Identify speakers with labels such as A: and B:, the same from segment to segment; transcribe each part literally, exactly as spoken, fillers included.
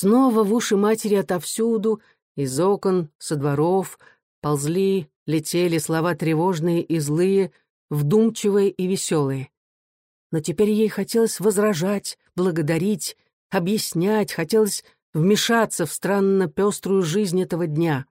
A: Снова в уши матери отовсюду, из окон, со дворов, ползли, летели слова тревожные и злые, вдумчивые и веселые. Но теперь ей хотелось возражать, благодарить, объяснять, хотелось вмешаться в странно пеструю жизнь этого дня.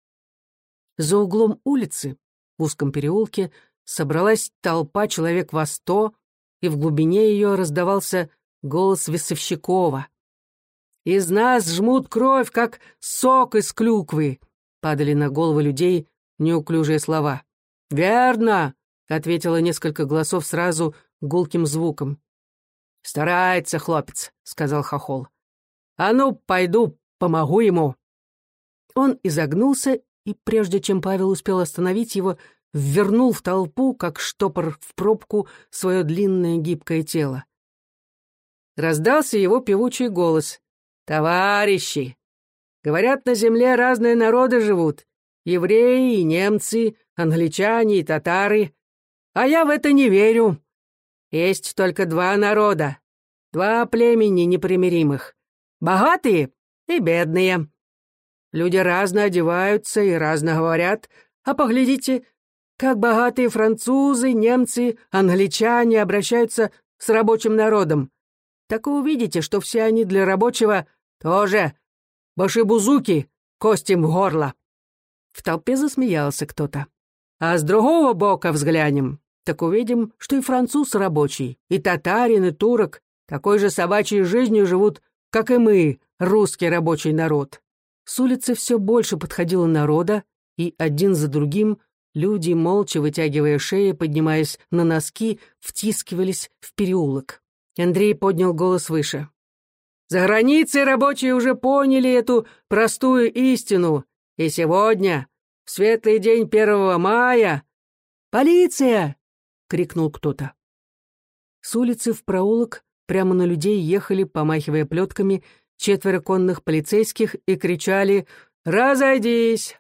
A: За углом улицы, в узком переулке, собралась толпа человек во сто, и в глубине ее раздавался голос Весовщикова. «Из нас жмут кровь, как сок из клюквы!» — падали на головы людей неуклюжие слова. «Верно!» — ответило несколько голосов сразу гулким звуком. «Старается хлопец», — сказал Хохол. «А ну, пойду, помогу ему». Он изогнулся, и прежде чем Павел успел остановить его, ввернул в толпу, как штопор в пробку, свое длинное гибкое тело. Раздался его певучий голос. «Товарищи! Говорят, на земле разные народы живут. Евреи и немцы, англичане и татары. А я в это не верю. Есть только два народа, два племени непримиримых. Богатые и бедные. Люди разно одеваются и разно говорят, а поглядите, как богатые французы, немцы, англичане обращаются с рабочим народом. Так и увидите, что все они для рабочего тоже башибузуки, кости в горло». В толпе засмеялся кто-то. «А с другого бока взглянем, так увидим, что и француз рабочий, и татарин, и турок такой же собачьей жизнью живут, как и мы, русский рабочий народ». С улицы все больше подходило народа, и один за другим люди, молча вытягивая шеи, поднимаясь на носки, втискивались в переулок. Андрей поднял голос выше. «За границей рабочие уже поняли эту простую истину, и сегодня, в светлый день первого мая...» «Полиция!» — крикнул кто-то. С улицы в проулок прямо на людей ехали, помахивая плетками, четверо конных полицейских и кричали «Разойдись!».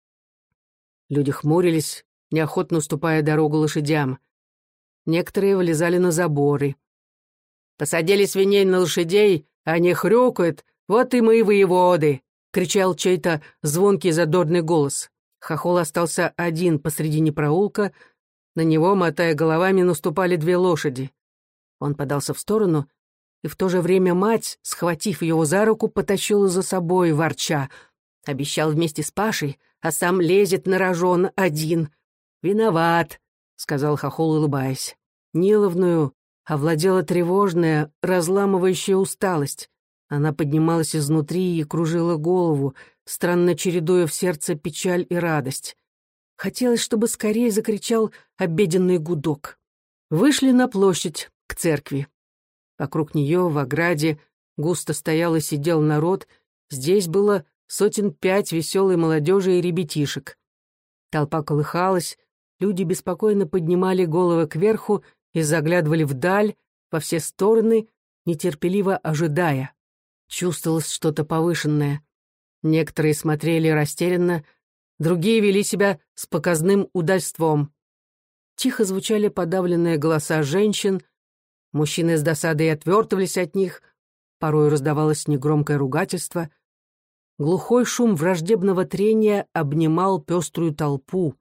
A: Люди хмурились, неохотно уступая дорогу лошадям. Некоторые влезали на заборы. «Посадили свиней на лошадей, они хрюкают, вот и мы воеводы!» — кричал чей-то звонкий задорный голос. Хохол остался один посредине проулка, на него, мотая головами, наступали две лошади. Он подался в сторону, и в то же время мать, схватив его за руку, потащила за собой, ворча. Обещал вместе с Пашей, а сам лезет на рожон один. «Виноват», — сказал Хохол, улыбаясь. Ниловную овладела тревожная, разламывающая усталость. Она поднималась изнутри и кружила голову, странно чередуя в сердце печаль и радость. Хотелось, чтобы скорее закричал обеденный гудок. Вышли на площадь, к церкви. Вокруг нее, в ограде, густо стоял и сидел народ. Здесь было сотен пять веселой молодежи и ребятишек. Толпа колыхалась, люди беспокойно поднимали головы кверху и заглядывали вдаль, во все стороны, нетерпеливо ожидая. Чувствовалось что-то повышенное. Некоторые смотрели растерянно, другие вели себя с показным удальством. Тихо звучали подавленные голоса женщин, мужчины с досадой отвертывались от них, порой раздавалось негромкое ругательство. Глухой шум враждебного трения обнимал пеструю толпу.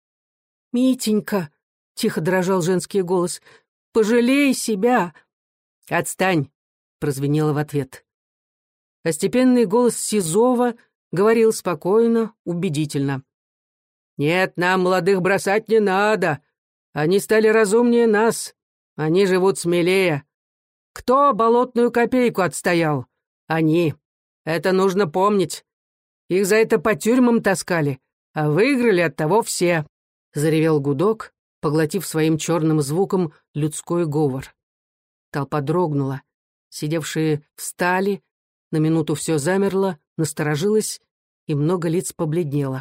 A: «Митенька!» — тихо дрожал женский голос. «Пожалей себя!» «Отстань!» — прозвенело в ответ. А степенный голос Сизова говорил спокойно, убедительно. «Нет, нам молодых бросать не надо. Они стали разумнее нас. Они живут смелее. Кто болотную копейку отстоял? Они. Это нужно помнить. Их за это по тюрьмам таскали, а выиграли от того все», — заревел гудок, поглотив своим черным звуком людской говор. Толпа дрогнула. Сидевшие встали, на минуту все замерло, насторожилось, и много лиц побледнело.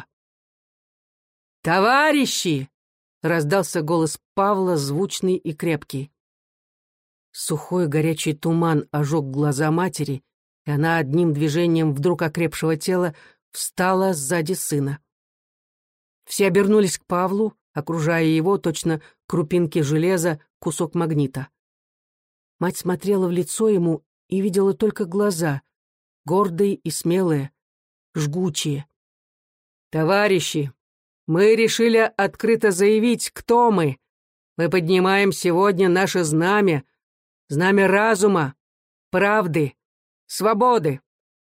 A: «Товарищи!» — раздался голос Павла, звучный и крепкий. Сухой горячий туман ожег глаза матери, и она одним движением вдруг окрепшего тела встала сзади сына. Все обернулись к Павлу, окружая его, точно крупинки железа, кусок магнита. Мать смотрела в лицо ему и видела только глаза, гордые и смелые, жгучие.
B: «Товарищи, мы решили открыто заявить, кто мы. Мы поднимаем сегодня наше знамя, знамя разума, правды, свободы».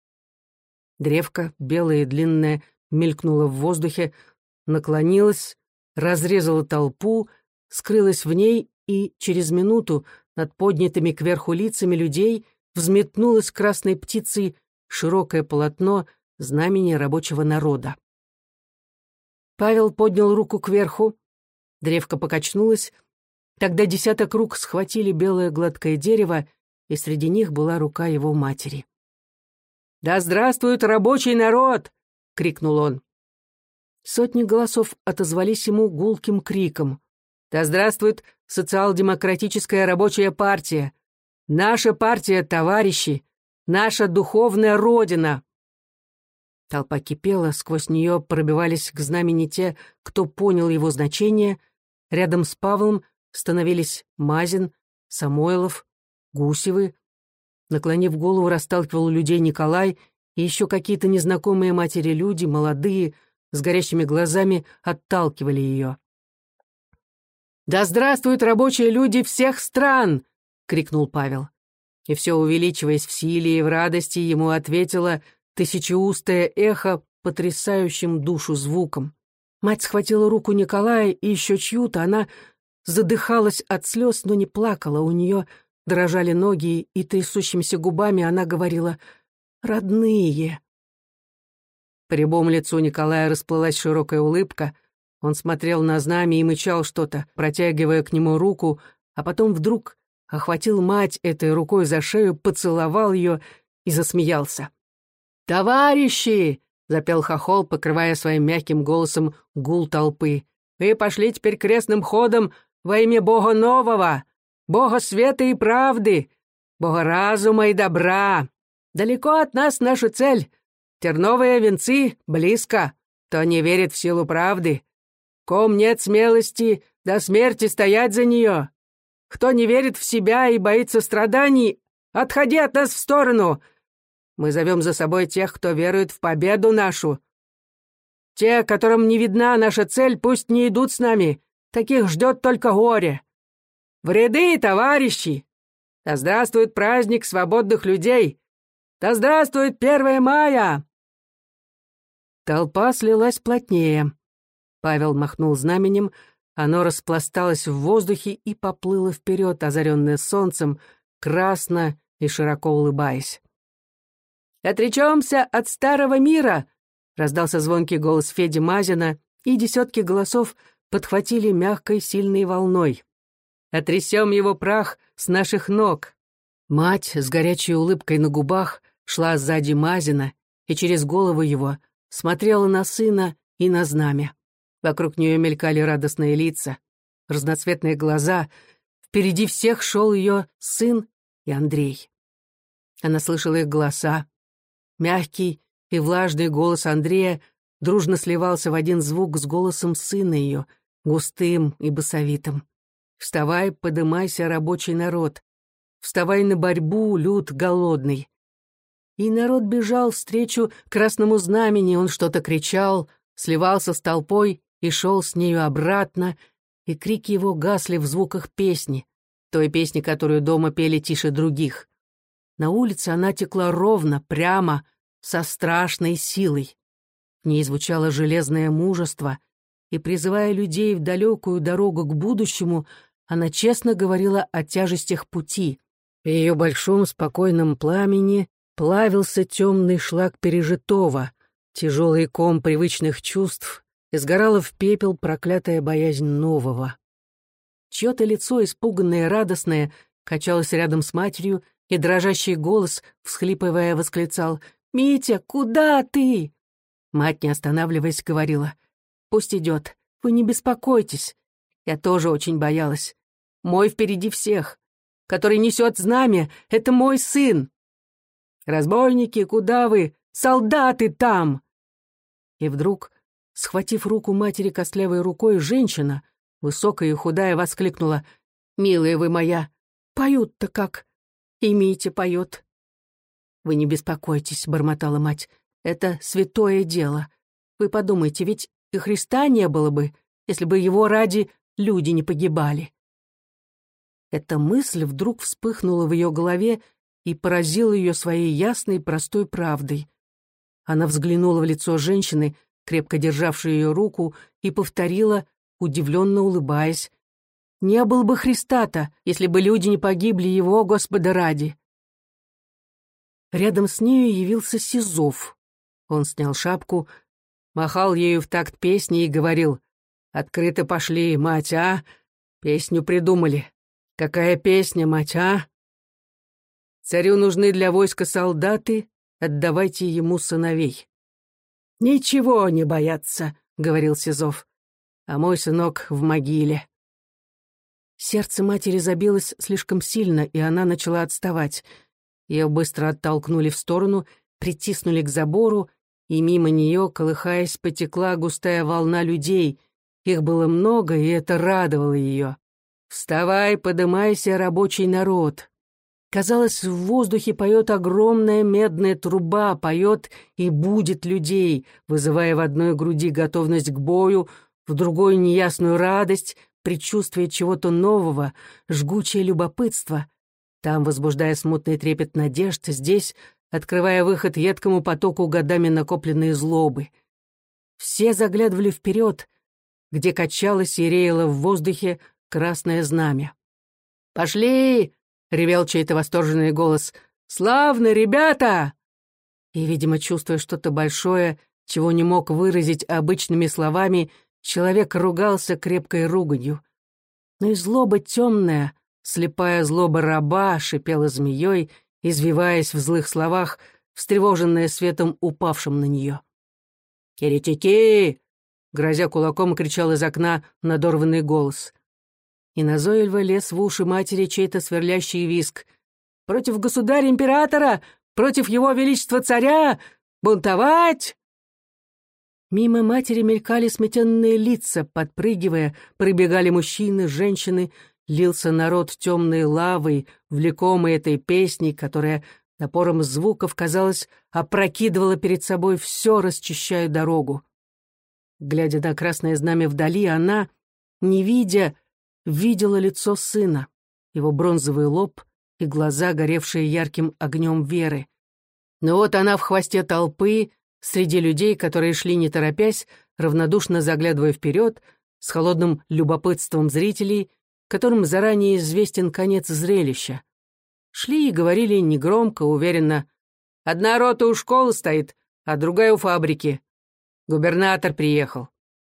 A: Древко, белое и длинное, мелькнуло в воздухе, наклонилось, разрезало толпу, скрылось в ней, и через минуту над поднятыми кверху лицами людей взметнулось красной птицей широкое полотно знамени рабочего народа. Павел поднял руку кверху, древко покачнулось, тогда десяток рук схватили белое гладкое дерево, и среди них была рука его матери.
B: «Да здравствует рабочий народ!» — крикнул он.
A: Сотни голосов отозвались ему гулким криком.
B: «Да здравствует социал-демократическая рабочая партия! Наша партия, товарищи! Наша духовная родина!»
A: Толпа кипела, сквозь нее пробивались к знамени те, кто понял его значение. Рядом с Павлом становились Мазин, Самойлов, Гусевы. Наклонив голову, расталкивал людей Николай, и еще какие-то незнакомые матери люди, молодые, с горящими глазами, отталкивали ее.
B: «Да здравствуют рабочие люди всех стран!» — крикнул Павел. И все, увеличиваясь в силе и в радости, ему ответило тысячеустое эхо потрясающим душу звуком. Мать схватила руку Николая и еще чью-то, она задыхалась от слез, но не плакала, у нее дрожали ноги, и трясущимися губами она говорила «Родные». По рябому лицу Николая расплылась широкая улыбка, он смотрел на знамя и мычал что-то, протягивая к нему руку, а потом вдруг охватил мать этой рукой за шею, поцеловал ее и засмеялся. «Товарищи!» — запел хохол, покрывая своим мягким голосом гул толпы. «Вы пошли теперь крестным ходом во имя Бога нового, Бога света и правды, Бога разума и добра. Далеко от нас наша цель. Терновые венцы близко. Кто не верит в силу правды, ком нет смелости до смерти стоять за нее. Кто не верит в себя и боится страданий, отходи от нас в сторону. Мы зовем за собой тех, кто верует в победу нашу. Те, которым не видна наша цель, пусть не идут с нами. Таких ждет только горе. В ряды, товарищи! Да здравствует праздник свободных людей! Да здравствует первое мая!»
A: Толпа слилась плотнее. Павел махнул знаменем, оно распласталось в воздухе и поплыло вперед, озаренное солнцем, красно и широко улыбаясь.
B: «Отречемся от старого мира!» — раздался звонкий голос Феди Мазина, и десятки голосов подхватили мягкой сильной волной. «Отрясем его прах с наших ног!»
A: Мать с горячей улыбкой на губах шла сзади Мазина и через голову его смотрела на сына и на знамя. Вокруг нее мелькали радостные лица, разноцветные глаза. Впереди всех шел ее сын и Андрей. Она слышала их голоса. Мягкий и влажный голос Андрея дружно сливался в один звук с голосом сына ее, густым и басовитым. «Вставай, подымайся, рабочий народ! Вставай на борьбу, люд голодный!» И народ бежал встречу красному знамени, он что-то кричал, сливался с толпой и шел с нею обратно, и крики его гасли в звуках песни, той песни, которую дома пели тише других. На улице она текла ровно, прямо, со страшной силой. В ней звучало железное мужество, и, призывая людей в далекую дорогу к будущему, она честно говорила о тяжестях пути. В ее большом спокойном пламени плавился темный шлак пережитого, тяжелый ком привычных чувств, и сгорала в пепел проклятая боязнь нового. Чье-то лицо, испуганное и радостное, качалось рядом с матерью, и дрожащий голос, всхлипывая, восклицал: «Митя, куда ты?» Мать, не останавливаясь, говорила: «Пусть идет, вы не беспокойтесь». Я тоже очень боялась. Мой впереди всех. Который несет знамя, это мой сын. «Разбойники, куда вы? Солдаты там!» И вдруг, схватив руку матери костлявой рукой, женщина, высокая и худая, воскликнула: «Милая вы моя, поют-то как! И Митя поет!» «Вы не беспокойтесь», — бормотала мать. «Это святое дело. Вы подумайте, ведь и Христа не было бы, если бы его ради люди не погибали». Эта мысль вдруг вспыхнула в ее голове и поразила ее своей ясной простой правдой. Она взглянула в лицо женщины, крепко державшей ее руку, и повторила, удивленно улыбаясь: «Не было бы Христа-то, если бы люди не погибли его, Господа ради». Рядом с нею явился Сизов. Он снял шапку, махал ею в такт песни и говорил: «Открыто пошли, мать, а? Песню придумали. Какая песня, мать, а? Царю нужны для войска солдаты, отдавайте ему сыновей». «Ничего не бояться», — говорил Сизов, «а мой сынок в могиле». Сердце матери забилось слишком сильно, и она начала отставать. Ее быстро оттолкнули в сторону, притиснули к забору, и мимо нее, колыхаясь, потекла густая волна людей. Их было много, и это радовало ее. «Вставай, подымайся, рабочий народ!» Казалось, в воздухе поет огромная медная труба, поет и будит людей, вызывая в одной груди готовность к бою, в другой неясную радость, предчувствие чего-то нового, жгучее любопытство. Там, возбуждая смутный трепет надежд, здесь, открывая выход едкому потоку годами накопленной злобы. Все заглядывали вперед, где качалось и реяло в воздухе красное знамя. «Пошли!» — ревел чей-то восторженный голос. «Славно, ребята!» И, видимо, чувствуя что-то большое, чего не мог выразить обычными словами, человек ругался крепкой руганью. Но и злоба темная, слепая злоба раба, шипела змеей, извиваясь в злых словах, встревоженная светом, упавшим на нее. «Еретики!» — грозя кулаком, кричал из окна надорванный голос. И назойливо лез в уши матери чей-то сверлящий визг. «Против государя-императора! Против его величества царя! Бунтовать!» Мимо матери мелькали сметенные лица, подпрыгивая, пробегали мужчины, женщины, лился народ темной лавой, влекомый этой песней, которая напором звуков, казалось, опрокидывала перед собой все, расчищая дорогу. Глядя на красное знамя вдали, она, не видя, видела лицо сына, его бронзовый лоб и глаза, горевшие ярким огнем веры. Но вот она в хвосте толпы, среди людей, которые шли не торопясь, равнодушно заглядывая вперед, с холодным любопытством зрителей, которым заранее известен конец зрелища. Шли и говорили негромко, уверенно: «Одна рота у школы стоит, а другая у фабрики. Губернатор приехал».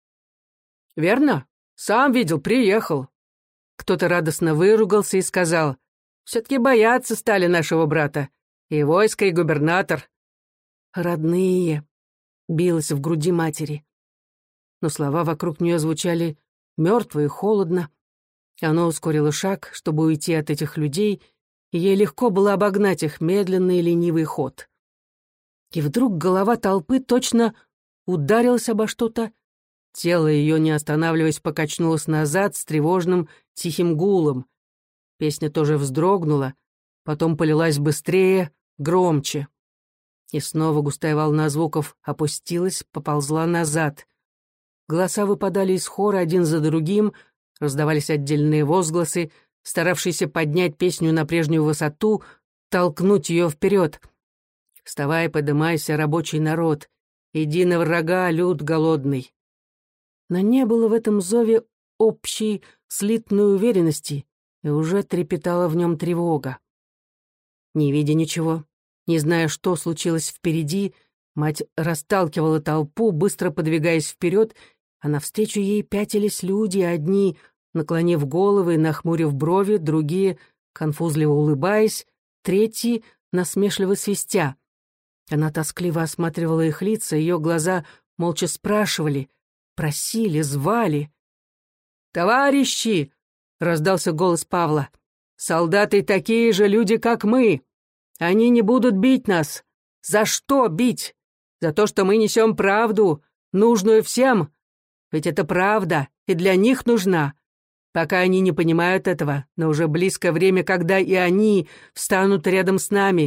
A: «Верно? Сам видел, приехал». Кто-то радостно выругался и сказал: «Все-таки бояться стали нашего брата. И войско, и губернатор». «Родные», — билось в груди матери. Но слова вокруг нее звучали мертво и холодно. Она ускорила шаг, чтобы уйти от этих людей, и ей легко было обогнать их медленный ленивый ход. И вдруг голова толпы точно ударилась обо что-то. Тело ее, не останавливаясь, покачнулось назад с тревожным тихим гулом. Песня тоже вздрогнула, потом полилась быстрее, громче. И снова густая волна звуков опустилась, поползла назад. Голоса выпадали из хора один за другим, раздавались отдельные возгласы, старавшиеся поднять песню на прежнюю высоту, толкнуть ее вперед. «Вставай, подымайся, рабочий народ! Иди на врага, люд голодный!» Но не было в этом зове общей, слитной уверенности, и уже трепетала в нем тревога. Не видя ничего, не зная, что случилось впереди, мать расталкивала толпу, быстро подвигаясь вперед, а навстречу ей пятились люди, одни, наклонив головы, нахмурив брови, другие, конфузливо улыбаясь, третьи, насмешливо свистя. Она тоскливо осматривала их лица, ее глаза молча спрашивали, просили, звали. «Товарищи!» — раздался голос Павла. «Солдаты такие же люди, как мы. Они не будут бить нас. За что бить? За то, что мы несем правду, нужную всем. Ведь это правда, и для них нужна. Пока они не понимают этого, но уже близко время, когда и они встанут рядом с нами.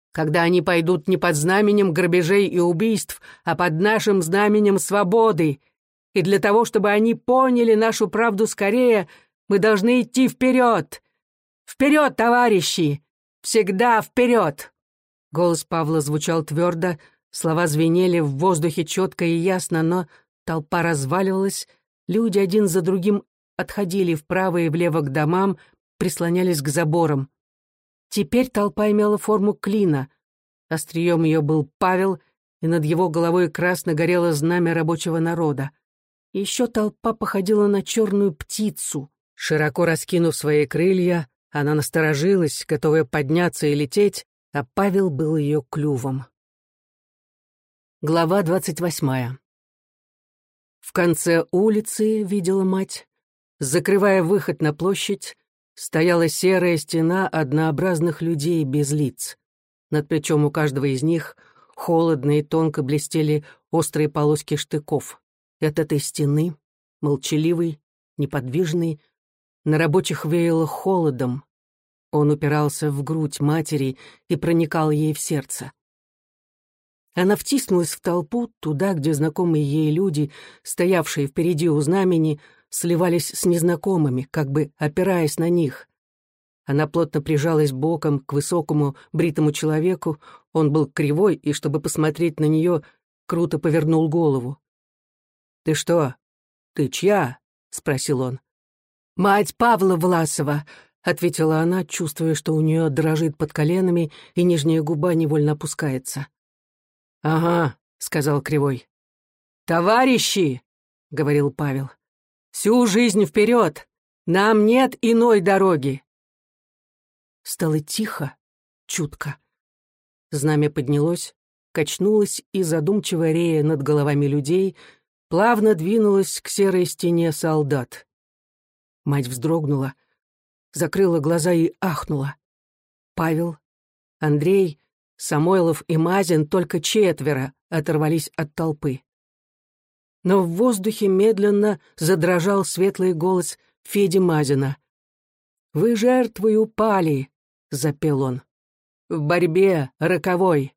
B: когда они пойдут не под знаменем грабежей и убийств, а под нашим знаменем свободы. И для того, чтобы они поняли нашу правду скорее, мы должны идти вперед. Вперед, товарищи! Всегда вперед!» Голос Павла звучал твердо, слова звенели в воздухе четко и ясно, но толпа разваливалась, люди один за другим отходили вправо и влево к домам, прислонялись к заборам. Теперь толпа имела форму клина. Острием ее был Павел, и над его головой красно горело знамя рабочего народа. Еще толпа походила на черную птицу. Широко раскинув свои крылья, она насторожилась, готовая подняться и лететь, а Павел был ее клювом. Глава двадцать восьмая. В конце улицы, видела мать, закрывая выход на площадь, стояла серая стена однообразных людей без лиц. Над плечом у каждого из них холодно и тонко блестели острые полоски штыков. От этой стены, молчаливый, неподвижный, на рабочих веяло холодом. Он упирался в грудь матери и проникал ей в сердце. Она втиснулась в толпу, туда, где знакомые ей люди, стоявшие впереди у знамени, сливались с незнакомыми, как бы опираясь на них. Она плотно прижалась боком к высокому бритому человеку, он был кривой и, чтобы посмотреть на нее, круто повернул голову. «Ты что? Ты чья?» — спросил он. «Мать Павла Власова», — ответила она, чувствуя, что у нее дрожит под коленами и нижняя губа невольно опускается. «Ага», — сказал Кривой. «Товарищи», — говорил Павел, — «всю жизнь вперед! Нам нет иной дороги!» Стало тихо, чутко. Знамя поднялось, качнулось и, задумчиво рея над головами людей, плавно двинулось к серой стене солдат. Мать вздрогнула, закрыла глаза и ахнула. Павел, Андрей, Самойлов и Мазин, только четверо, оторвались от толпы. Но в воздухе медленно задрожал светлый голос Феди Мазина. «Вы жертвой упали», — запел он, — «в борьбе роковой».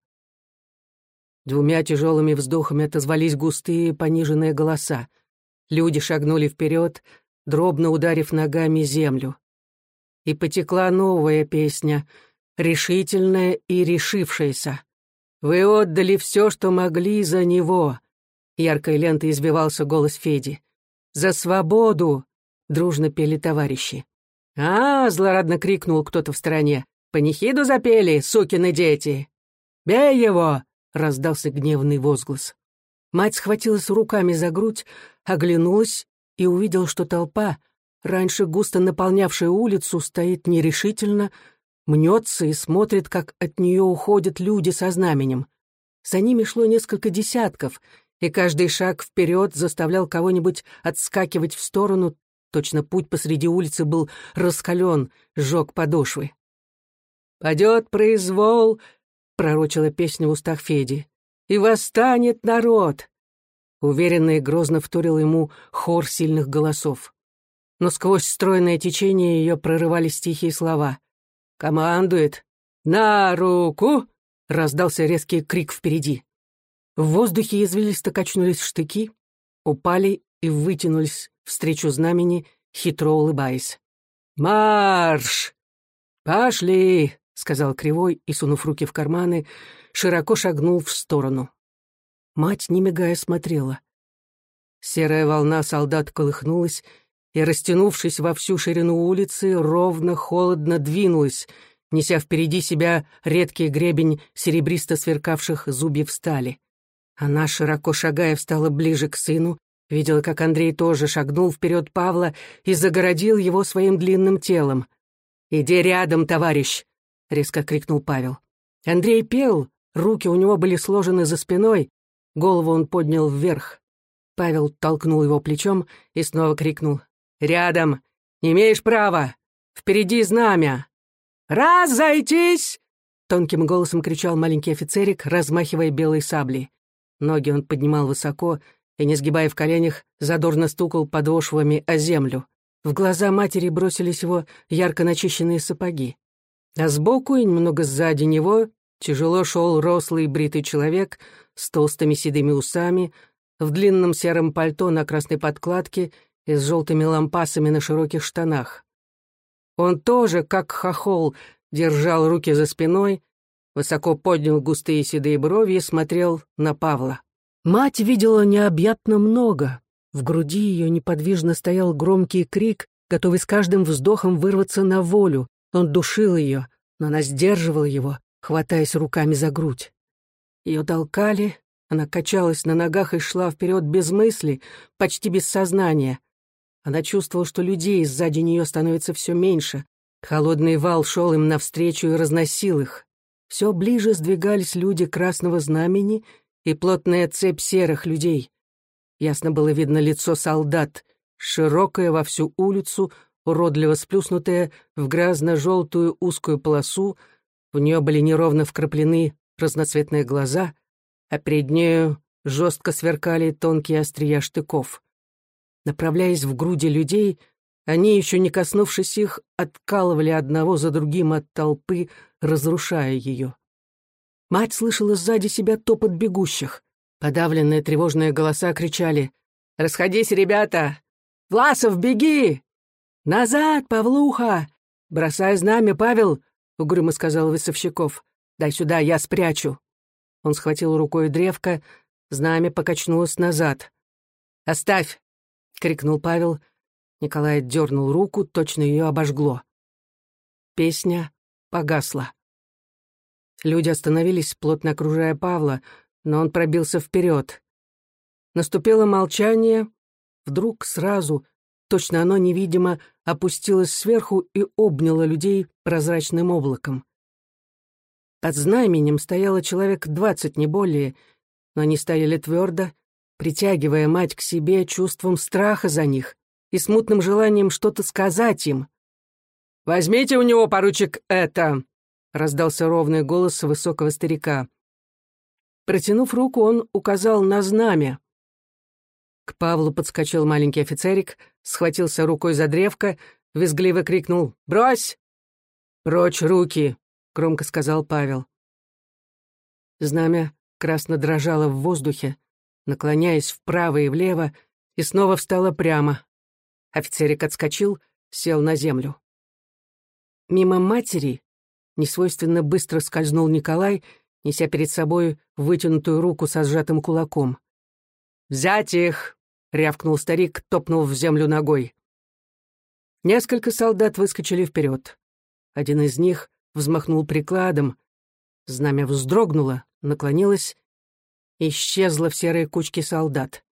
B: Двумя тяжелыми вздохами отозвались густые пониженные голоса. Люди шагнули вперед, дробно ударив ногами землю. И потекла новая песня, решительная и решившаяся. «Вы отдали все, что могли за него», — яркой лентой избивался голос Феди. «За свободу», — дружно пели товарищи. «А, — злорадно крикнул кто-то в стороне, — панихиду запели, сукины дети! Бей его!» — раздался гневный возглас. Мать схватилась руками за грудь, оглянулась и увидела, что толпа, раньше густо наполнявшая улицу, стоит нерешительно, мнется и смотрит, как от нее уходят люди со знаменем. За ними шло несколько десятков, и каждый шаг вперед заставлял кого-нибудь отскакивать в сторону, точно путь посреди улицы был раскален, сжег подошвы. «Падет произвол», — пророчила песня в устах Феди, — «и восстанет народ». Уверенно и грозно вторил ему хор сильных голосов. Но сквозь стройное течение ее прорывались тихие слова. «Командует! На руку!» — раздался резкий крик впереди. В воздухе извилисто качнулись штыки, упали и вытянулись встречу знамени, хитро улыбаясь. «Марш! Пошли!» — сказал Кривой и, сунув руки в карманы, широко шагнул в сторону. Мать, не мигая, смотрела. Серая волна солдат колыхнулась и, растянувшись во всю ширину улицы, ровно, холодно двинулась, неся впереди себя редкий гребень серебристо сверкавших зубьев стали. Она, широко шагая, встала ближе к сыну, видела, как Андрей тоже шагнул вперед Павла и загородил его своим длинным телом. «Иди рядом, товарищ!» — резко крикнул Павел. Андрей пел, руки у него были сложены за спиной, голову он поднял вверх. Павел толкнул его плечом и снова крикнул: «Рядом! Не имеешь права! Впереди знамя!» «Разойтись!» — тонким голосом кричал маленький офицерик, размахивая белой саблей. Ноги он поднимал высоко и, не сгибая в коленях, задорно стукал подошвами о землю. В глаза матери бросились его ярко начищенные сапоги. А сбоку и немного сзади него тяжело шел рослый бритый человек с толстыми седыми усами, в длинном сером пальто на красной подкладке и с желтыми лампасами на широких штанах. Он тоже, как хохол, держал руки за спиной, высоко поднял густые седые брови и смотрел на Павла. Мать видела необъятно много. В груди ее неподвижно стоял громкий крик, готовый с каждым вздохом вырваться на волю. Он душил ее, но она сдерживала его, хватаясь руками за грудь. Ее толкали, она качалась на ногах и шла вперед без мысли, почти без сознания. Она чувствовала, что людей сзади нее становится все меньше. Холодный вал шел им навстречу и разносил их. Все ближе сдвигались люди Красного Знамени и плотная цепь серых людей. Ясно было видно лицо солдат, широкое во всю улицу, уродливо сплюснутое в грязно-желтую узкую полосу, в нее были неровно вкраплены разноцветные глаза, а перед нею жестко сверкали тонкие острия штыков. Направляясь в груди людей, они, еще не коснувшись их, откалывали одного за другим от толпы, разрушая ее. Мать слышала сзади себя топот бегущих. Подавленные тревожные голоса кричали: «Расходись, ребята! Власов, беги! Назад, Павлуха! Бросай знамя, Павел!» — угрюмо сказал Весовщиков. «Дай сюда, я спрячу». Он схватил рукой древко, знамя покачнулось назад. «Оставь!» — крикнул Павел. Николай дернул руку, точно ее обожгло. Песня погасла. Люди остановились, плотно окружая Павла, но он пробился вперед. Наступило молчание. Вдруг сразу, точно оно невидимо, опустилось сверху и обняло людей прозрачным облаком. Под знаменем стояло человек двадцать, не более, но они стояли твердо, притягивая мать к себе чувством страха за них и смутным желанием что-то сказать им. «Возьмите у него, поручик, это!» — раздался ровный голос высокого старика. Протянув руку, он указал на знамя. К Павлу подскочил маленький офицерик, схватился рукой за древко, визгливо крикнул: «Брось!» «Прочь руки!» — громко сказал Павел. Знамя красно дрожало в воздухе, наклоняясь вправо и влево, и снова встало прямо. Офицерик отскочил, сел на землю. Мимо матери несвойственно быстро скользнул Николай, неся перед собой вытянутую руку со сжатым кулаком. «Взять их!» — рявкнул старик, топнув в землю ногой. Несколько солдат выскочили вперед. Один из них взмахнул прикладом. Знамя вздрогнуло, наклонилось, исчезло в серой кучке солдат.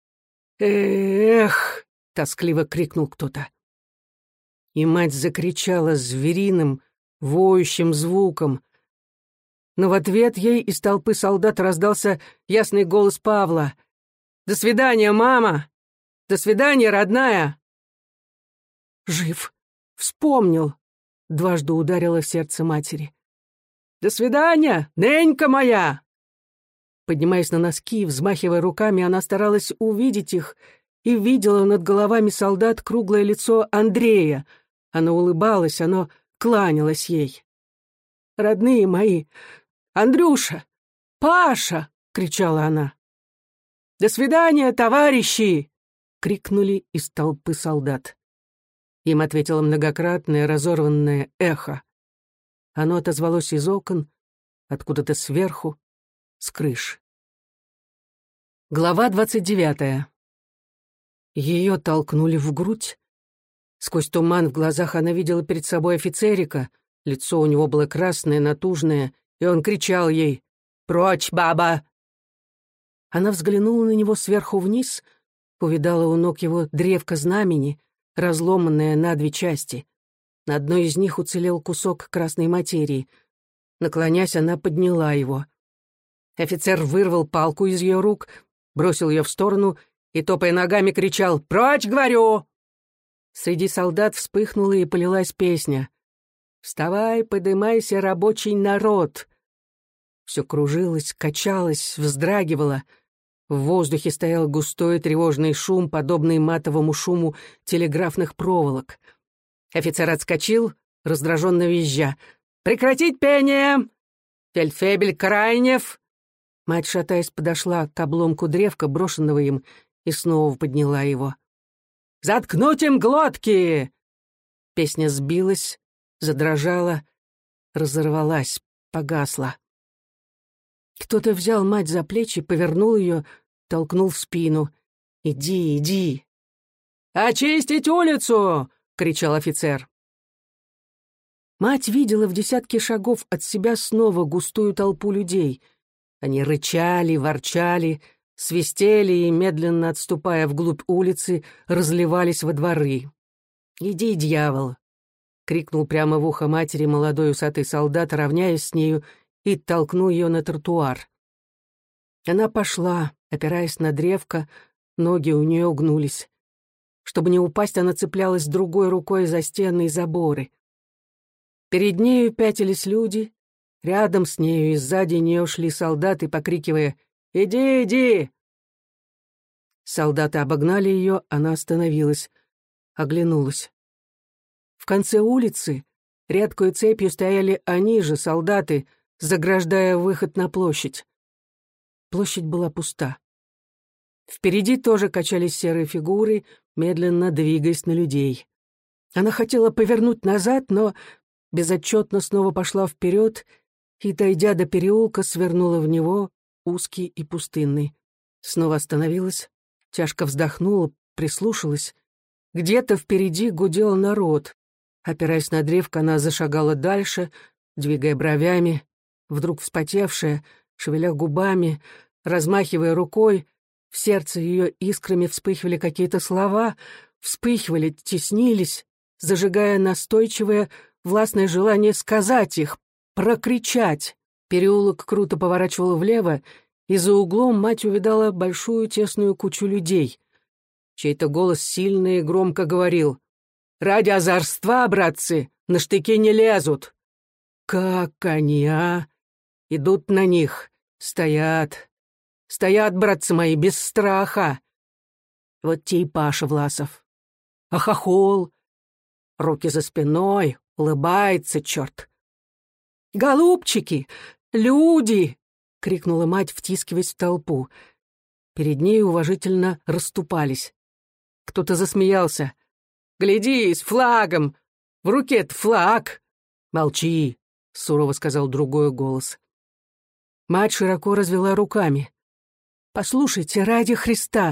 B: «Эх!» — тоскливо крикнул кто-то. И мать закричала звериным, воющим звуком. Но в ответ ей из толпы солдат раздался ясный голос Павла. «До свидания, мама! До свидания, родная!» «Жив! Вспомнил!» — дважды ударило в сердце матери. «До свидания, ненька моя!» Поднимаясь на носки и взмахивая руками, она старалась увидеть их и видела над головами солдат круглое лицо Андрея. Оно улыбалось, оно кланялось ей. «Родные мои! Андрюша! Паша!» — кричала она. «До свидания, товарищи!» — крикнули из толпы солдат. Им ответило многократное разорванное эхо. Оно отозвалось из окон, откуда-то сверху, с крыш. Глава двадцать девятая. Ее толкнули в грудь. Сквозь туман в глазах она видела перед собой офицерика. Лицо у него было красное, натужное, и он кричал ей: «Прочь, баба!» Она взглянула на него сверху вниз, увидала у ног его древко знамени, разломанное на две части. На одной из них уцелел кусок красной материи. Наклонясь, она подняла его. Офицер вырвал палку из ее рук, бросил ее в сторону и, топая ногами, кричал: «Прочь, говорю!» Среди солдат вспыхнула и полилась песня: «Вставай, подымайся, рабочий народ!» Все кружилось, качалось, вздрагивало. В воздухе стоял густой тревожный шум, подобный матовому шуму телеграфных проволок. Офицер отскочил, раздраженно визжа: «Прекратить пение! Фельдфебель Крайнев!» Мать, шатаясь, подошла к обломку древка, брошенного им, и снова подняла его. «Заткнуть им глотки!» Песня сбилась, задрожала, разорвалась, погасла. Кто-то взял мать за плечи, повернул ее, толкнул в спину. «Иди, иди!» «Очистить улицу!» — кричал офицер. Мать видела в десятке шагов от себя снова густую толпу людей. Они рычали, ворчали, свистели и, медленно отступая вглубь улицы, разливались во дворы. «Иди, дьявол!» — крикнул прямо в ухо матери молодой усатый солдат, равняясь с нею, и толкнул ее на тротуар. Она пошла, опираясь на древко, ноги у нее угнулись. Чтобы не упасть, она цеплялась другой рукой за стены и заборы. Перед нею пятились люди, рядом с нею и сзади нее шли солдаты, покрикивая «Иди, иди!». Солдаты обогнали ее, она остановилась, оглянулась. В конце улицы редкой цепью стояли они же, солдаты, заграждая выход на площадь. Площадь была пуста. Впереди тоже качались серые фигуры, медленно двигаясь на людей. Она хотела повернуть назад, но безотчетно снова пошла вперед и, дойдя до переулка, свернула в него, узкий и пустынный. Снова остановилась, тяжко вздохнула, прислушалась. Где-то впереди гудел народ. Опираясь на древко, она зашагала дальше, двигая бровями, вдруг вспотевшая, шевеля губами, размахивая рукой. В сердце ее искрами вспыхивали какие-то слова, вспыхивали, теснились, зажигая настойчивое, властное желание сказать их, прокричать. Переулок круто поворачивал влево, и за углом мать увидала большую тесную кучу людей. Чей-то голос сильно и громко говорил: «Ради озорства, братцы, на штыки не лезут!» Как они, а? Идут на них, стоят. Стоят, братцы мои, без страха. Вот те и Паша Власов. А хохол? Руки за спиной, улыбается, черт. «Голубчики! Люди!» — крикнула мать, втискиваясь в толпу. Перед ней уважительно расступались. Кто-то засмеялся. «Гляди, с флагом! В руке-то флаг!» «Молчи!» — сурово сказал другой голос. Мать широко развела руками. «Послушайте, ради Христа,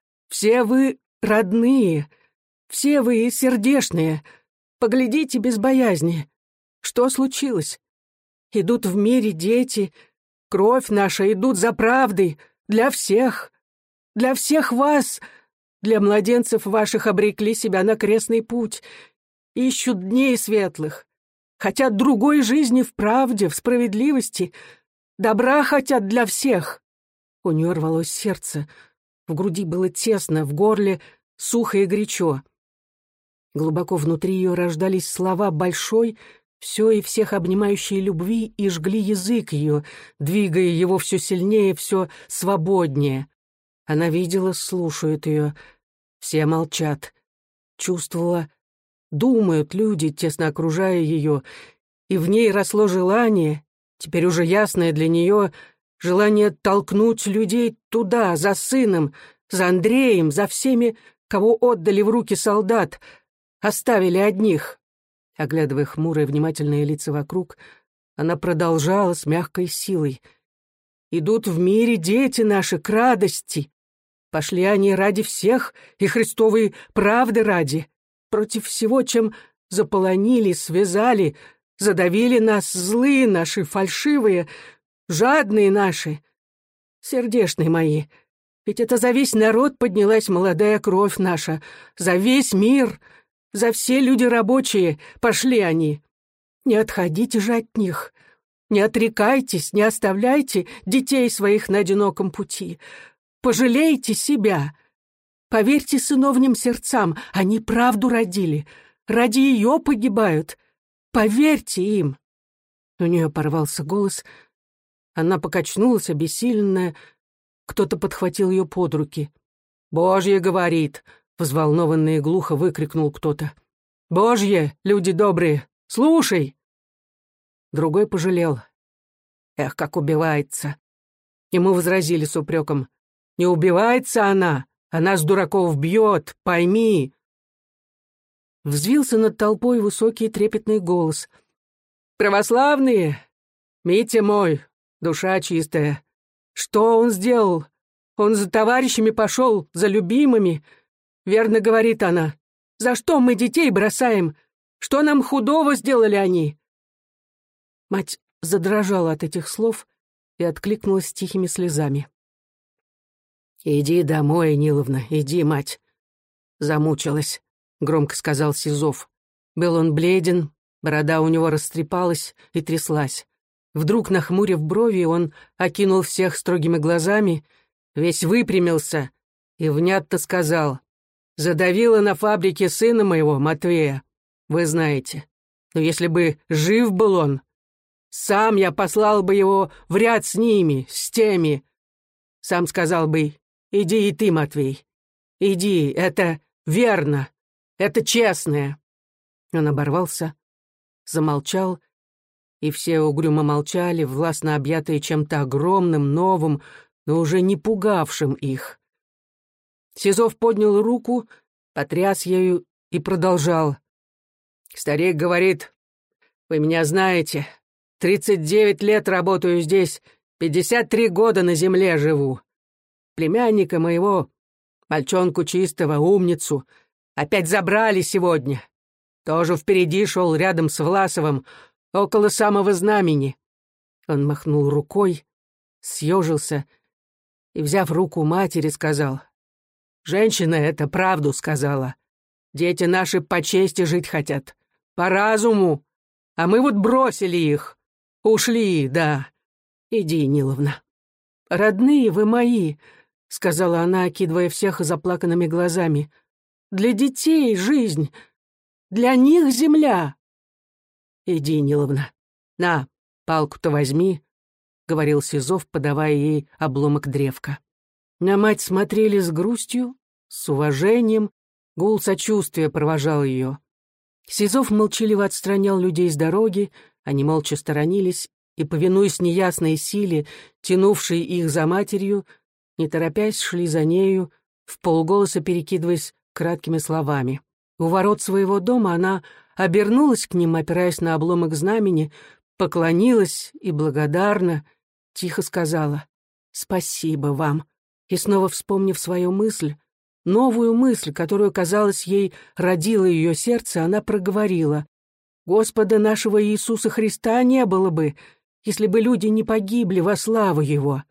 B: все вы родные, все вы сердечные, поглядите без боязни. Что случилось? Идут в мире дети, кровь наша, идут за правдой, для всех, для всех вас, для младенцев ваших обрекли себя на крестный путь, ищут дней светлых, хотят другой жизни в правде, в справедливости, добра хотят для всех». У нее рвалось сердце, в груди было тесно, в горле сухо и горячо. Глубоко внутри ее рождались слова большой, все и всех обнимающей любви, и жгли язык ее, двигая его все сильнее, все свободнее. Она видела, слушают ее, все молчат, чувствовала, думают люди, тесно окружая ее, и в ней росло желание, теперь уже ясное для нее, желание толкнуть людей туда, за сыном, за Андреем, за всеми, кого отдали в руки солдат, оставили одних. Оглядывая хмурые внимательные лица вокруг, она продолжала с мягкой силой. «Идут в мире дети наши к радости. Пошли они ради всех и Христовой правды ради, против всего, чем заполонили, связали, задавили нас злые наши, фальшивые, жадные наши, сердечные мои, ведь это за весь народ поднялась молодая кровь наша, за весь мир, за все люди рабочие пошли они. Не отходите же от них, не отрекайтесь, не оставляйте детей своих на одиноком пути, пожалейте себя, поверьте сыновним сердцам, они правду родили, ради ее погибают, поверьте им». У нее порвался голос. Она покачнулась, обессиленная. Кто-то подхватил ее под руки. «Божье говорит!» — взволнованно и глухо выкрикнул кто-то. «Божье, люди добрые, слушай!» Другой пожалел. Эх, как убивается!» Ему возразили с упреком: «Не убивается она, она с дураков бьет, пойми!» Взвился над толпой высокий трепетный голос: «Православные! Митя мой, душа чистая! Что он сделал? Он за товарищами пошел, за любимыми. Верно говорит она. За что мы детей бросаем? Что нам худого сделали они?» Мать задрожала от этих слов и откликнулась тихими слезами. «Иди домой, Ниловна, иди, мать!» «Замучилась», — громко сказал Сизов. Был он бледен, борода у него растрепалась и тряслась. Вдруг, нахмурив брови, он окинул всех строгими глазами, весь выпрямился и внятно сказал: «Задавила на фабрике сына моего, Матвея, вы знаете. Но если бы жив был он, сам я послал бы его в ряд с ними, с теми. Сам сказал бы: иди и ты, Матвей, иди, это верно, это честное». Он оборвался, замолчал, и все угрюмо молчали, властно объятые чем-то огромным, новым, но уже не пугавшим их. Сизов поднял руку, потряс ею и продолжал. «Старик говорит: вы меня знаете, тридцать девять лет работаю здесь, пятьдесят три года на земле живу. Племянника моего, мальчонку чистого, умницу, опять забрали сегодня. Тоже впереди шел рядом с Власовым, около самого знамени». Он махнул рукой, съежился и, взяв руку матери, сказал: «Женщина эта правду сказала. Дети наши по чести жить хотят, по разуму, а мы вот бросили их, ушли, да. Иди, Ниловна». «Родные вы мои», — сказала она, окидывая всех заплаканными глазами. «Для детей жизнь, для них земля». «Иди, Ниловна, на, палку-то возьми», — говорил Сизов, подавая ей обломок древка. На мать смотрели с грустью, с уважением, гул сочувствия провожал ее. Сизов молчаливо отстранял людей с дороги, они молча сторонились и, повинуясь неясной силе, тянувшей их за матерью, не торопясь шли за нею, вполголоса перекидываясь краткими словами. У ворот своего дома она обернулась к ним, опираясь на обломок знамени, поклонилась и благодарно, тихо сказала: «Спасибо вам». И снова вспомнив свою мысль, новую мысль, которую, казалось, ей родило ее сердце, она проговорила: «Господа нашего Иисуса Христа не было бы, если бы люди не погибли во славу Его».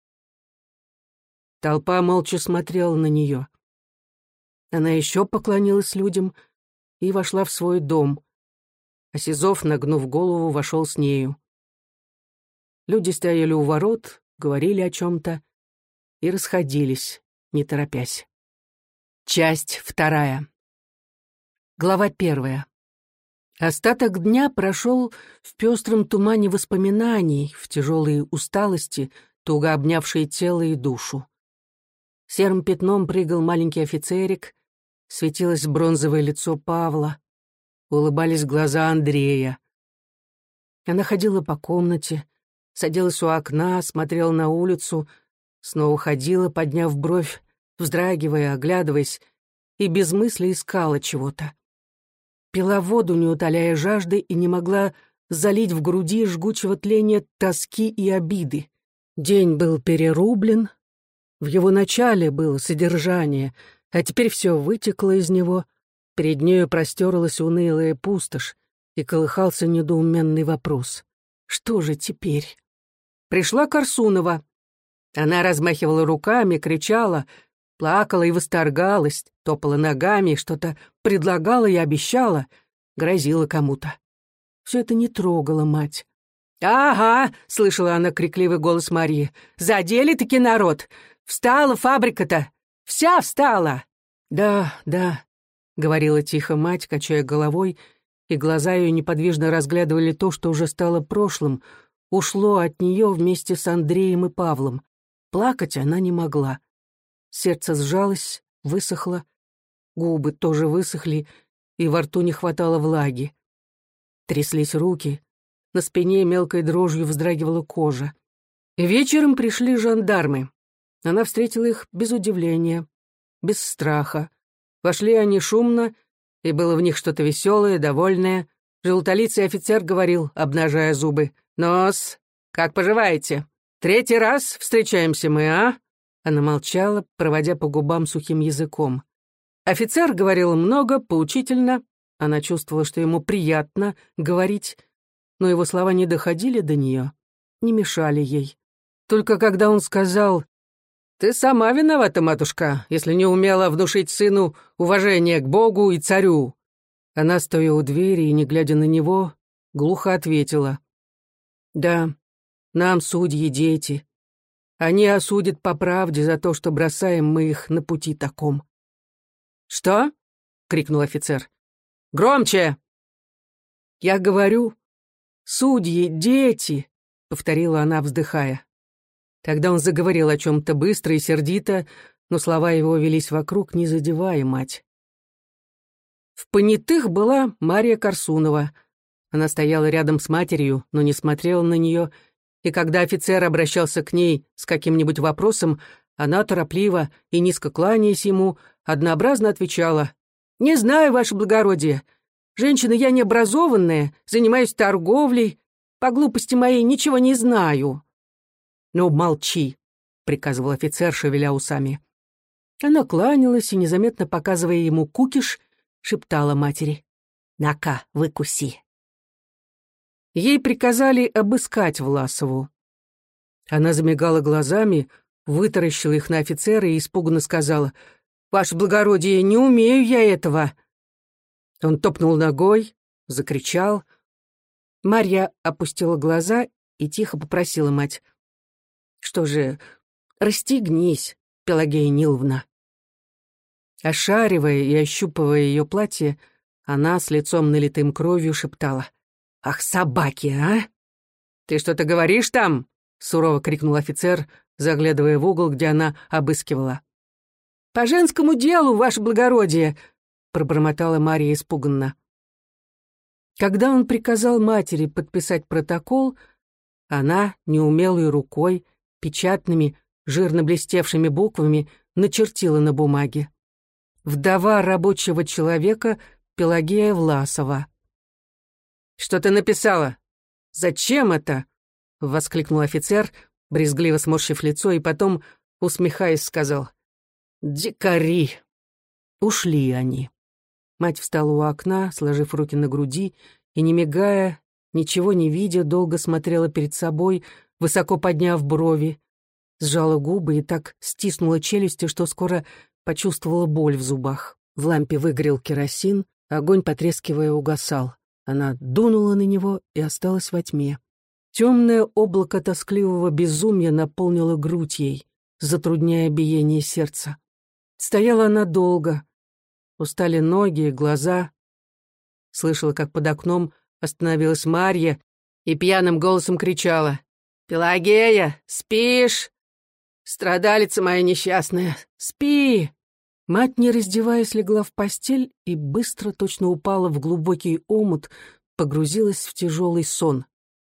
B: Толпа молча смотрела на нее. Она еще поклонилась людям и вошла в свой дом, а Сизов, нагнув голову, вошел с нею. Люди стояли у ворот, говорили о чем-то и расходились, не торопясь. Часть вторая. Глава первая. Остаток дня прошел в пестром тумане воспоминаний, в тяжелой усталости, туго обнявшей тело и душу. Серым пятном прыгал маленький офицерик, светилось бронзовое лицо Павла, улыбались глаза Андрея. Она ходила по комнате, садилась у окна, смотрела на улицу, снова ходила, подняв бровь, вздрагивая, оглядываясь, и без мысли искала чего-то. Пила воду, не утоляя жажды, и не могла залить в груди жгучего тления тоски и обиды. День был перерублен, в его начале было содержание, а теперь все вытекло из него, перед нею простерлась унылая пустошь, и колыхался недоуменный вопрос: что же теперь? Пришла Корсунова. Она размахивала руками, кричала, плакала и восторгалась, топала ногами, что-то предлагала и обещала, грозила кому-то. Все это не трогало мать. «Ага», — слышала она крикливый голос Марии, — «задели-таки народ! Встала фабрика-то! Вся встала!» «Да, да», — говорила тихо мать, качая головой, и глаза ее неподвижно разглядывали то, что уже стало прошлым, ушло от нее вместе с Андреем и Павлом. Плакать она не могла. Сердце сжалось, высохло, губы тоже высохли, и во рту не хватало влаги. Тряслись руки,
A: на спине мелкой дрожью вздрагивала кожа. Вечером пришли жандармы. Она встретила их без удивления, без страха. Вошли они шумно, и было в них что-то веселое, довольное. Желтолицый офицер говорил, обнажая зубы: «Ну-с, как поживаете? Третий раз встречаемся мы, а?» Она молчала, проводя по губам сухим языком. Офицер говорил много, поучительно. Она чувствовала, что ему приятно говорить, но его слова не доходили до нее, не мешали ей. Только когда он сказал: «Ты сама виновата, матушка, если не умела внушить сыну уважение к Богу и царю», она, стоя у двери и не глядя на него, глухо ответила: «Да, нам судьи дети. Они осудят по правде за то, что бросаем мы их на пути таком». «Что?» — крикнул офицер. «Громче!» «Я говорю, судьи дети», — повторила она, вздыхая. Тогда он заговорил о чем-то быстро и сердито, но слова его велись вокруг, не задевая мать. В понятых была Мария Корсунова. Она стояла рядом с матерью, но не смотрела на нее, и когда офицер обращался к ней с каким-нибудь вопросом, она торопливо и низко кланяясь ему, однообразно отвечала: «Не знаю, ваше благородие. Женщина я необразованная, занимаюсь торговлей, по глупости моей ничего не знаю». «Ну, молчи», — приказывал офицер, шевеля усами. Она кланялась и, незаметно показывая ему кукиш, шептала матери: «На-ка, выкуси». Ей приказали обыскать Власову. Она замигала глазами, вытаращила их на офицера и испуганно сказала: «Ваше благородие, не умею я этого». Он топнул ногой, закричал. Марья опустила глаза и тихо попросила мать: «Что же, расстегнись, Пелагея Ниловна». Ошаривая и ощупывая ее платье, она с лицом налитым кровью шептала: «Ах, собаки, а!» «Ты что-то говоришь там?» — сурово крикнул офицер, заглядывая в угол, где она обыскивала. «По женскому делу, ваше благородие!» — пробормотала Марья испуганно. Когда он приказал матери подписать протокол, она, неумелой рукой, печатными, жирно блестевшими буквами начертила на бумаге: «Вдова рабочего человека Пелагея Власова». «Что ты написала? Зачем это?» — воскликнул офицер, брезгливо сморщив лицо, и потом, усмехаясь, сказал: «Дикари!» Ушли они. Мать встала у окна, сложив руки на груди, и, не мигая, ничего не видя, долго смотрела перед собой, высоко подняв брови, сжала губы и так стиснула челюсти, что скоро почувствовала боль в зубах. В лампе выгорел керосин, огонь, потрескивая, угасал. Она дунула на него и осталась во тьме. Темное облако тоскливого безумия наполнило грудь ей, затрудняя биение сердца. Стояла она долго. Устали ноги и глаза. Слышала, как под окном остановилась Марья и пьяным голосом кричала: «Пелагея, спишь? Страдалица моя несчастная, спи!» Мать, не раздеваясь, легла в постель и быстро, точно упала в глубокий омут, погрузилась в тяжелый сон.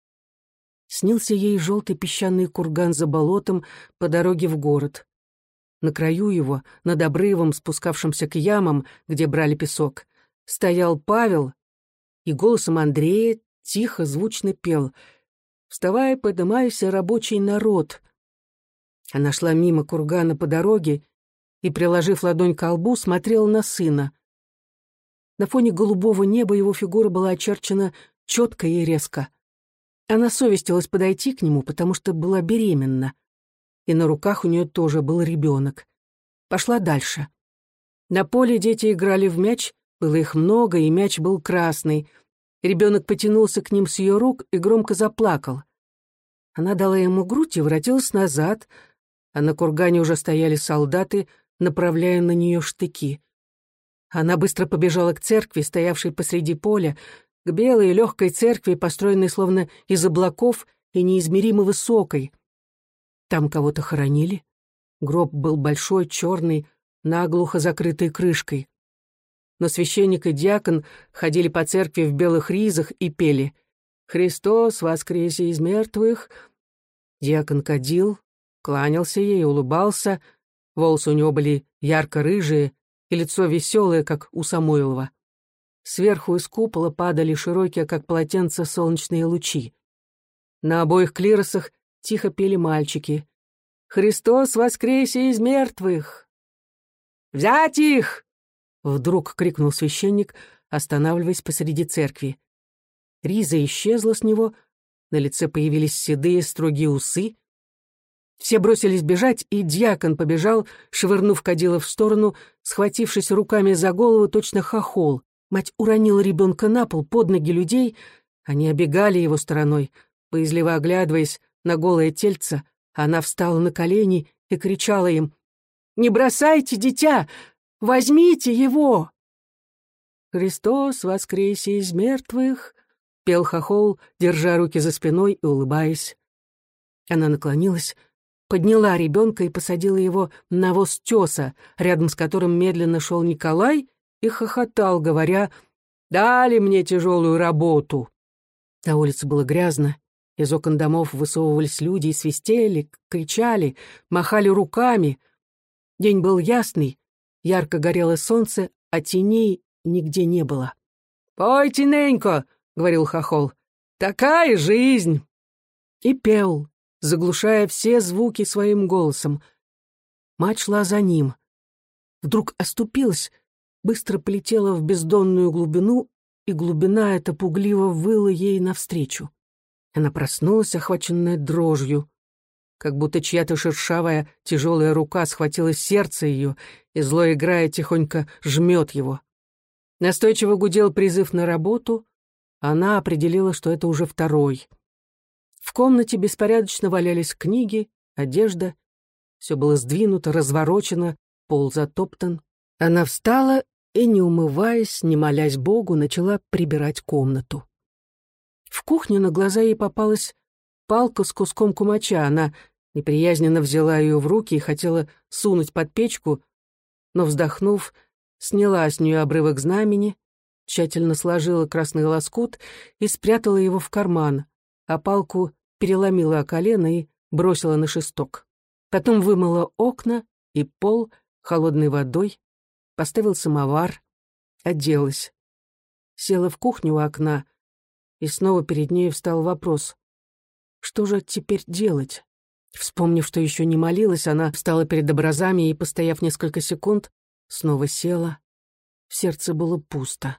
A: Снился ей желтый песчаный курган за болотом по дороге в город. На краю его, над обрывом, спускавшимся к ямам, где брали песок, стоял Павел и голосом Андрея тихо, звучно пел: «Вставай, подымайся, рабочий народ». Она шла мимо кургана по дороге и, приложив ладонь к лбу, смотрела на сына. На фоне голубого неба его фигура была очерчена четко и резко. Она совестилась подойти к нему, потому что была беременна. И на руках у нее тоже был ребенок. Пошла дальше. На поле дети играли в мяч, было их много, и мяч был красный. Ребенок потянулся к ним с ее рук и громко заплакал. Она дала ему грудь и воротилась назад, а на кургане уже стояли солдаты, направляя на нее штыки. Она быстро побежала к церкви, стоявшей посреди поля, к белой и легкой церкви, построенной словно из облаков и неизмеримо высокой. Там кого-то хоронили. Гроб был большой, черный, наглухо закрытой крышкой. Но священник и диакон ходили по церкви в белых ризах и пели:
B: Христос воскресе из мертвых!» Диакон кадил, кланялся ей, улыбался, волосы у него были ярко-рыжие и лицо веселое, как у Самойлова. Сверху из купола падали широкие, как полотенца, солнечные лучи. На обоих клиросах тихо пели мальчики. «Христос воскресе из мертвых!» «Взять их!» — вдруг крикнул священник, останавливаясь посреди церкви. Риза исчезла с него, на лице появились седые строгие усы. Все бросились бежать, и дьякон побежал, швырнув кадила в сторону, схватившись руками за голову, точно хохол. Мать уронила ребенка на пол под ноги людей, они обегали его стороной, боязливо оглядываясь на голое тельце. Она встала на колени и кричала им: «Не бросайте дитя! Возьмите его!» «Христос воскресе из мертвых!» — пел хохол, держа руки за спиной и улыбаясь. Она наклонилась, подняла ребенка и посадила его на воз теса, рядом с которым медленно шел Николай и хохотал, говоря: «Дали мне тяжелую работу». На улице было грязно, из окон домов высовывались люди и свистели, кричали, махали руками. День был ясный, ярко горело солнце, а теней нигде не было. «Пойте, ненько!» — говорил хохол. «Такая жизнь!» И пел, заглушая все звуки своим голосом. Мать шла за ним. Вдруг оступилась, быстро полетела в бездонную глубину, и глубина эта пугливо выла ей навстречу. Она проснулась, охваченная дрожью, как будто чья-то шершавая, тяжелая рука схватила сердце ее и, зло играя, тихонько жмет его. Настойчиво гудел призыв на работу. Она определила, что это уже второй. В комнате беспорядочно валялись книги, одежда. Все было сдвинуто, разворочено, пол затоптан. Она встала и, не умываясь, не молясь Богу, начала прибирать комнату. В кухне на глаза ей попалась палка с куском кумача. Она неприязненно взяла ее в руки и хотела сунуть под печку, но, вздохнув, сняла с нее обрывок знамени, тщательно сложила красный лоскут и спрятала его в карман, а палку переломила о колено и бросила на шесток. Потом вымыла окна и пол холодной водой, поставил самовар, оделась. Села в кухню у окна, и снова перед ней встал вопрос: что же теперь делать? Вспомнив, что еще не молилась, она встала перед образами и, постояв несколько секунд, снова села. В сердце было пусто.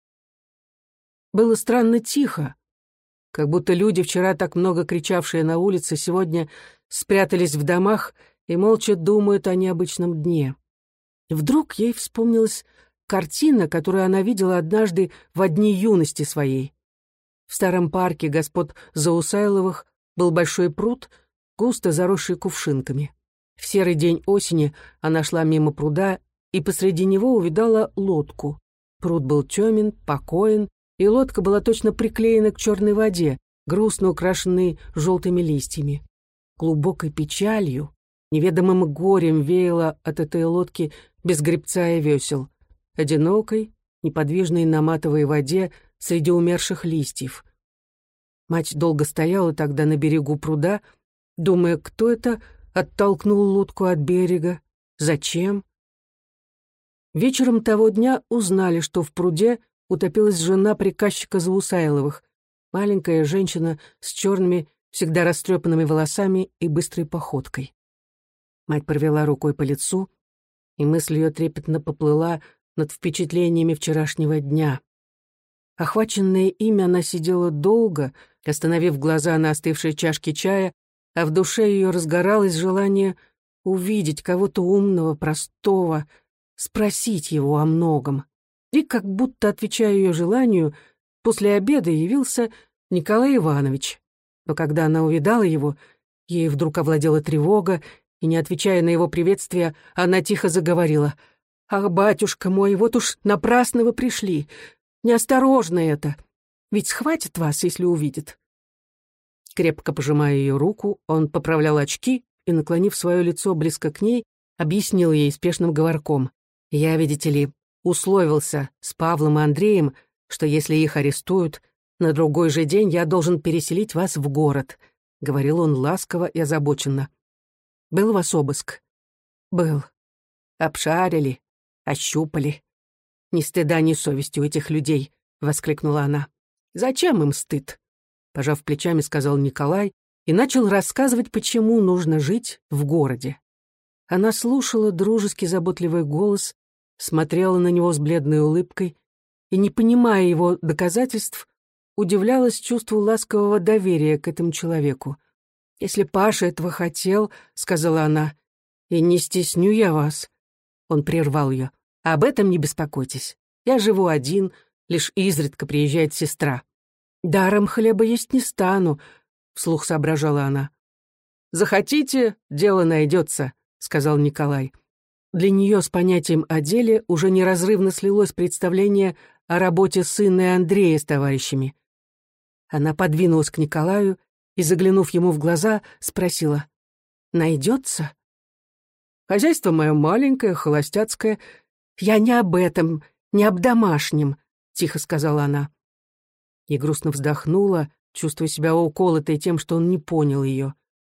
B: Было странно тихо, как будто люди, вчера так много кричавшие на улице, сегодня спрятались в домах и молча думают о необычном дне. Вдруг ей вспомнилась картина, которую она видела однажды во дни юности своей. В старом парке господ Заусайловых был большой пруд, густо заросший кувшинками. В серый день осени она шла мимо пруда и посреди него увидала лодку. Пруд был темен, покоен, и лодка была точно приклеена к черной воде, грустно украшенной желтыми листьями. Глубокой печалью, неведомым горем веяло от этой лодки без гребца и весел, одинокой, неподвижной на матовой воде среди умерших листьев. Мать долго стояла тогда на берегу пруда, думая, кто это оттолкнул лодку от берега, зачем. Вечером того дня узнали, что в пруде утопилась жена приказчика Заусайловых, маленькая женщина с черными, всегда растрепанными волосами и быстрой походкой. Мать провела рукой по лицу, и мысль ее трепетно поплыла над впечатлениями вчерашнего дня. Охваченная ими, она сидела долго, остановив глаза на остывшей чашке чая, а в душе ее разгоралось желание увидеть кого-то умного, простого, спросить его о многом. И, как будто отвечая ее желанию, после обеда явился Николай Иванович. Но когда она увидала его, ей вдруг овладела тревога, и, не отвечая на его приветствие, она тихо заговорила: «Ах, батюшка мой, вот уж напрасно вы пришли. Неосторожно это. Ведь схватит вас, если увидит». Крепко пожимая ее руку, он поправлял очки и, наклонив свое лицо близко к ней, объяснил ей спешным говорком: «Я, видите ли, условился с Павлом и Андреем, что если их арестуют,
A: На другой же день я должен переселить вас в город», — говорил он ласково и озабоченно. «Был у вас обыск?» «Был. Обшарили, ощупали. Ни стыда, ни совести у этих людей», — воскликнула она. «Зачем им стыд?» Пожав плечами, сказал Николай и начал рассказывать, почему нужно жить в городе. Она слушала дружеский заботливый голос, смотрела на него с бледной улыбкой и, не понимая его доказательств, удивлялась чувству ласкового доверия к этому человеку. «Если Паша этого хотел, — сказала она, — и не стесню я вас». Он прервал ее. «Об этом не беспокойтесь. Я живу один, лишь изредка приезжает сестра. Даром хлеба есть не стану», — вслух соображала она. «Захотите, дело найдется», — сказал Николай. Для нее с понятием о деле уже неразрывно слилось представление о работе сына Андрея с товарищами. Она подвинулась к Николаю и, заглянув ему в глаза, спросила: «Найдется?» «Хозяйство мое маленькое, холостяцкое. Я не об этом, не об домашнем», — тихо сказала она. И грустно вздохнула, чувствуя себя уколотой тем, что он не понял ее.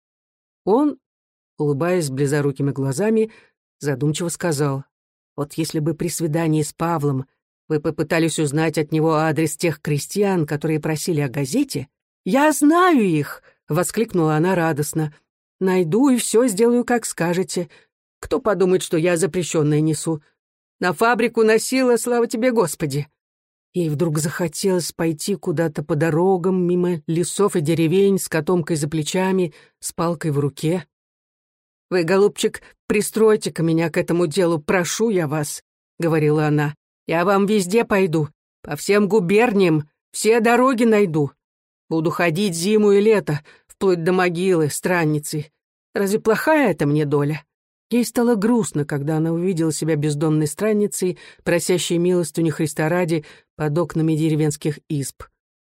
A: Он, улыбаясь близорукими глазами, задумчиво сказал: «Вот если бы при свидании с Павлом вы попытались узнать от него адрес тех крестьян, которые просили о газете...» «Я знаю их!» — воскликнула она радостно. «Найду и все сделаю, как скажете. Кто подумает, что я запрещенное несу? На фабрику носила, слава тебе, Господи!» Ей вдруг захотелось пойти куда-то по дорогам, мимо лесов и деревень, с котомкой за плечами, с палкой в руке. «Вы, голубчик, пристройте-ка меня к этому делу, прошу я вас», — говорила она. «Я вам везде пойду, по всем губерниям, все дороги найду. Буду ходить зиму и лето, вплоть до могилы, странницей. Разве плохая это мне доля?» Ей стало грустно, когда она увидела себя бездомной странницей, просящей милостыню Христа ради под окнами деревенских изб.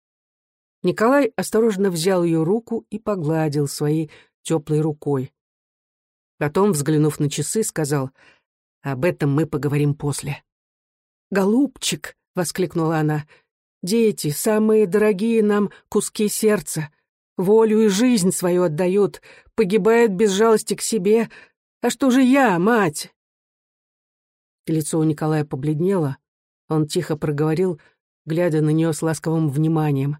A: Николай осторожно взял ее руку и погладил своей теплой рукой. Потом, взглянув на часы, сказал: «Об этом мы поговорим после». «Голубчик!» — воскликнула она. «Дети, самые дорогие нам куски сердца, волю и жизнь свою отдают, погибают без жалости к себе. А что же я, мать?» Лицо у Николая побледнело. Он тихо проговорил, глядя на нее с ласковым вниманием: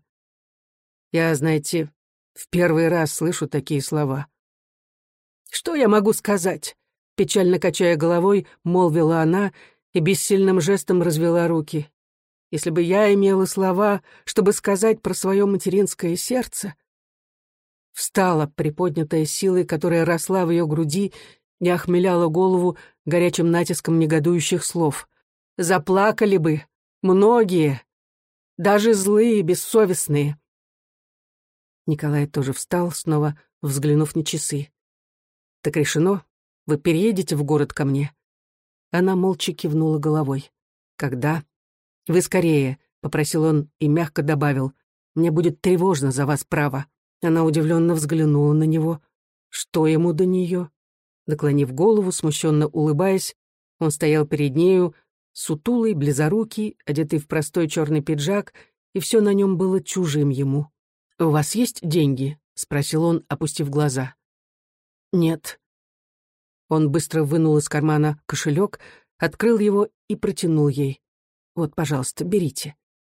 A: «Я, знаете, в первый раз слышу такие слова». «Что я могу сказать?» — печально качая головой, молвила она и бессильным жестом развела руки. «Если бы я имела слова, чтобы сказать про свое материнское сердце...» Встала, приподнятая силой, которая росла в ее груди, не охмеляла голову горячим натиском негодующих слов. «Заплакали бы многие, даже злые, бессовестные». Николай тоже встал, снова взглянув на часы. «Так решено? Вы переедете в город ко мне?» Она молча кивнула головой. «Когда?» «Вы скорее», — попросил он и мягко добавил. «Мне будет тревожно за вас, право». Она удивленно взглянула на него. Что ему до нее? Наклонив голову, смущенно улыбаясь, он стоял перед нею, сутулый, близорукий, одетый в простой черный пиджак, и все на нем было чужим ему. «У вас есть деньги?» — спросил он, опустив глаза. «Нет». Он быстро вынул из кармана кошелек, открыл его и протянул ей. «Вот, пожалуйста, берите».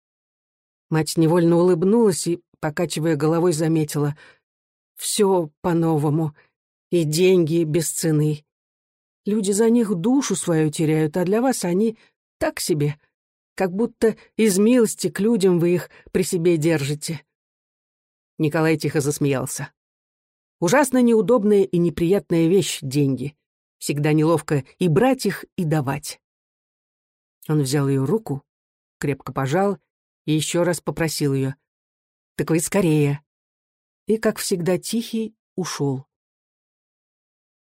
A: Мать невольно улыбнулась и, покачивая головой, заметила: «Все по-новому, и деньги без цены. Люди за них душу свою теряют, а для вас они так себе, как будто из милости к людям вы их при себе держите». Николай тихо засмеялся. «Ужасно неудобная и неприятная вещь — деньги. Всегда неловко и брать их, и давать». Он взял ее руку, крепко пожал и еще раз попросил ее: «Так вы скорее». И, как всегда, тихий ушел.